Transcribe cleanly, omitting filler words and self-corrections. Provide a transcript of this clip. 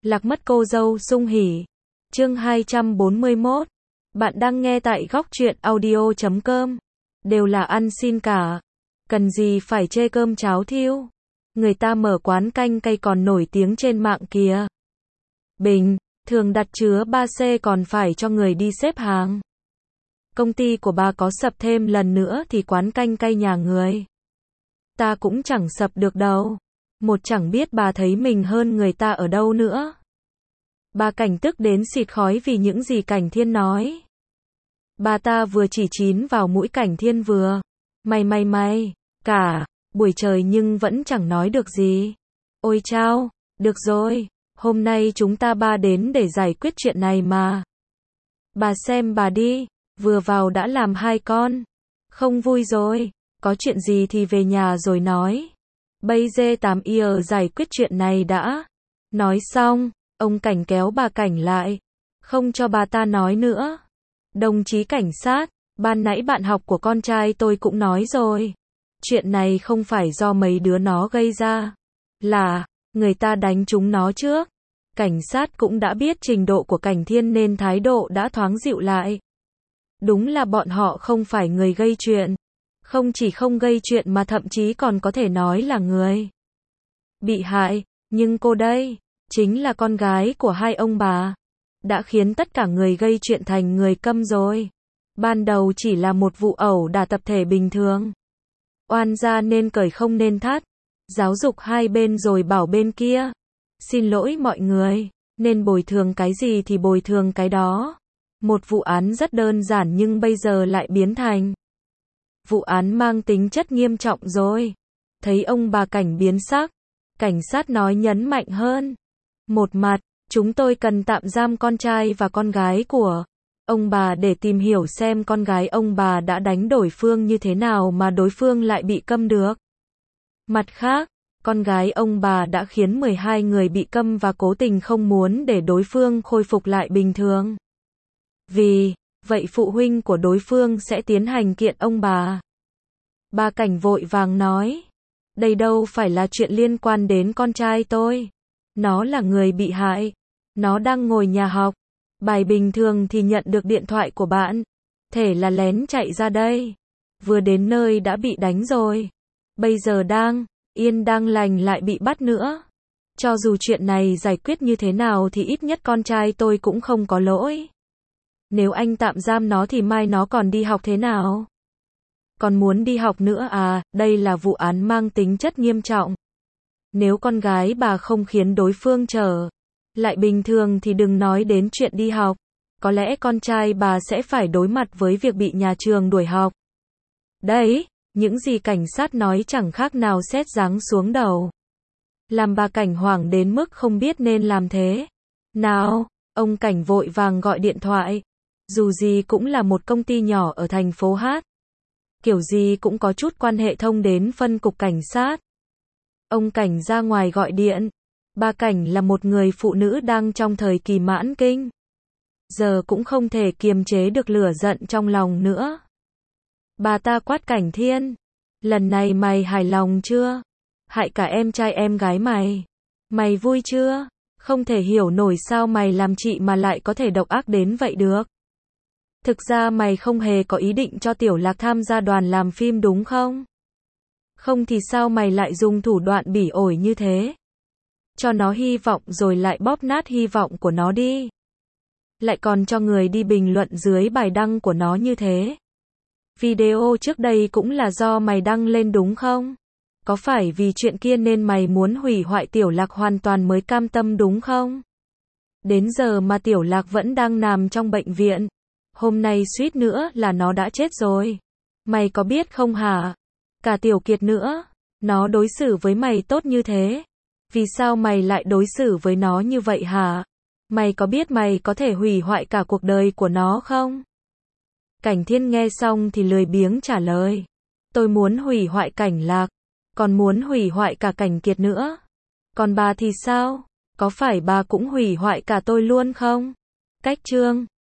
Lạc mất cô dâu sung hỉ. Chương 241. Bạn đang nghe tại góc truyện audio.com. Đều là ăn xin cả. Cần gì phải chê cơm cháo thiêu. Người ta mở quán canh cay còn nổi tiếng trên mạng kìa. Bình, thường đặt chứa 3C còn phải cho người đi xếp hàng. Công ty của bà có sập thêm lần nữa thì quán canh cay nhà người ta cũng chẳng sập được đâu. Một chẳng biết bà thấy mình hơn người ta ở đâu nữa. Bà Cảnh tức đến xịt khói vì những gì Cảnh Thiên nói. Bà ta vừa chỉ chín vào mũi Cảnh Thiên vừa mày cả buổi trời nhưng vẫn chẳng nói được gì. Ôi chao, được rồi, hôm nay chúng ta ba đến để giải quyết chuyện này mà. Bà xem bà đi, vừa vào đã làm hai con. Không vui rồi, có chuyện gì thì về nhà rồi nói. Bây giờ 8 giờ giải quyết chuyện này đã. Nói xong, ông Cảnh kéo bà Cảnh lại, không cho bà ta nói nữa. Đồng chí cảnh sát, ban nãy bạn học của con trai tôi cũng nói rồi. Chuyện này không phải do mấy đứa nó gây ra. Là, người ta đánh chúng nó trước. Cảnh sát cũng đã biết trình độ của Cảnh Thiên nên thái độ đã thoáng dịu lại. Đúng là bọn họ không phải người gây chuyện. Không chỉ không gây chuyện mà thậm chí còn có thể nói là người bị hại. Nhưng cô đây, chính là con gái của hai ông bà. Đã khiến tất cả người gây chuyện thành người câm rồi. Ban đầu chỉ là một vụ ẩu đả tập thể bình thường. Oan gia nên cởi không nên thắt. Giáo dục hai bên rồi bảo bên kia. Xin lỗi mọi người, nên bồi thường cái gì thì bồi thường cái đó. Một vụ án rất đơn giản nhưng bây giờ lại biến thành vụ án mang tính chất nghiêm trọng rồi. Thấy ông bà Cảnh biến sắc, cảnh sát nói nhấn mạnh hơn. Một mặt, chúng tôi cần tạm giam con trai và con gái của ông bà để tìm hiểu xem con gái ông bà đã đánh đối phương như thế nào mà đối phương lại bị câm được. Mặt khác, con gái ông bà đã khiến 12 người bị câm và cố tình không muốn để đối phương khôi phục lại bình thường. Vì vậy phụ huynh của đối phương sẽ tiến hành kiện ông bà. Bà Cảnh vội vàng nói, đây đâu phải là chuyện liên quan đến con trai tôi. Nó là người bị hại. Nó đang ngồi nhà học. Bài bình thường thì nhận được điện thoại của bạn. Thể là lén chạy ra đây. Vừa đến nơi đã bị đánh rồi. Bây giờ đang yên đang lành lại bị bắt nữa. Cho dù chuyện này giải quyết như thế nào thì ít nhất con trai tôi cũng không có lỗi. Nếu anh tạm giam nó thì mai nó còn đi học thế nào? Còn muốn đi học nữa à? Đây là vụ án mang tính chất nghiêm trọng. Nếu con gái bà không khiến đối phương trở lại bình thường thì đừng nói đến chuyện đi học. Có lẽ con trai bà sẽ phải đối mặt với việc bị nhà trường đuổi học. Đấy, những gì cảnh sát nói chẳng khác nào sét giáng xuống đầu. Làm bà Cảnh hoảng đến mức không biết nên làm thế nào. Ông Cảnh vội vàng gọi điện thoại. Dù gì cũng là một công ty nhỏ ở thành phố Hát. Kiểu gì cũng có chút quan hệ thông đến phân cục cảnh sát. Ông Cảnh ra ngoài gọi điện. Bà Cảnh là một người phụ nữ đang trong thời kỳ mãn kinh. Giờ cũng không thể kiềm chế được lửa giận trong lòng nữa. Bà ta quát Cảnh Thiên. Lần này mày hài lòng chưa? Hại cả em trai em gái mày. Mày vui chưa? Không thể hiểu nổi sao mày làm chị mà lại có thể độc ác đến vậy được. Thực ra mày không hề có ý định cho Tiểu Lạc tham gia đoàn làm phim đúng không? Không thì sao mày lại dùng thủ đoạn bỉ ổi như thế? Cho nó hy vọng rồi lại bóp nát hy vọng của nó đi. Lại còn cho người đi bình luận dưới bài đăng của nó như thế. Video trước đây cũng là do mày đăng lên đúng không? Có phải vì chuyện kia nên mày muốn hủy hoại Tiểu Lạc hoàn toàn mới cam tâm đúng không? Đến giờ mà Tiểu Lạc vẫn đang nằm trong bệnh viện. Hôm nay suýt nữa là nó đã chết rồi. Mày có biết không hả? Cả Tiểu Kiệt nữa. Nó đối xử với mày tốt như thế. Vì sao mày lại đối xử với nó như vậy hả? Mày có biết mày có thể hủy hoại cả cuộc đời của nó không? Cảnh Thiên nghe xong thì lười biếng trả lời. Tôi muốn hủy hoại Cảnh Lạc. Còn muốn hủy hoại cả Cảnh Kiệt nữa. Còn bà thì sao? Có phải bà cũng hủy hoại cả tôi luôn không? Cách chương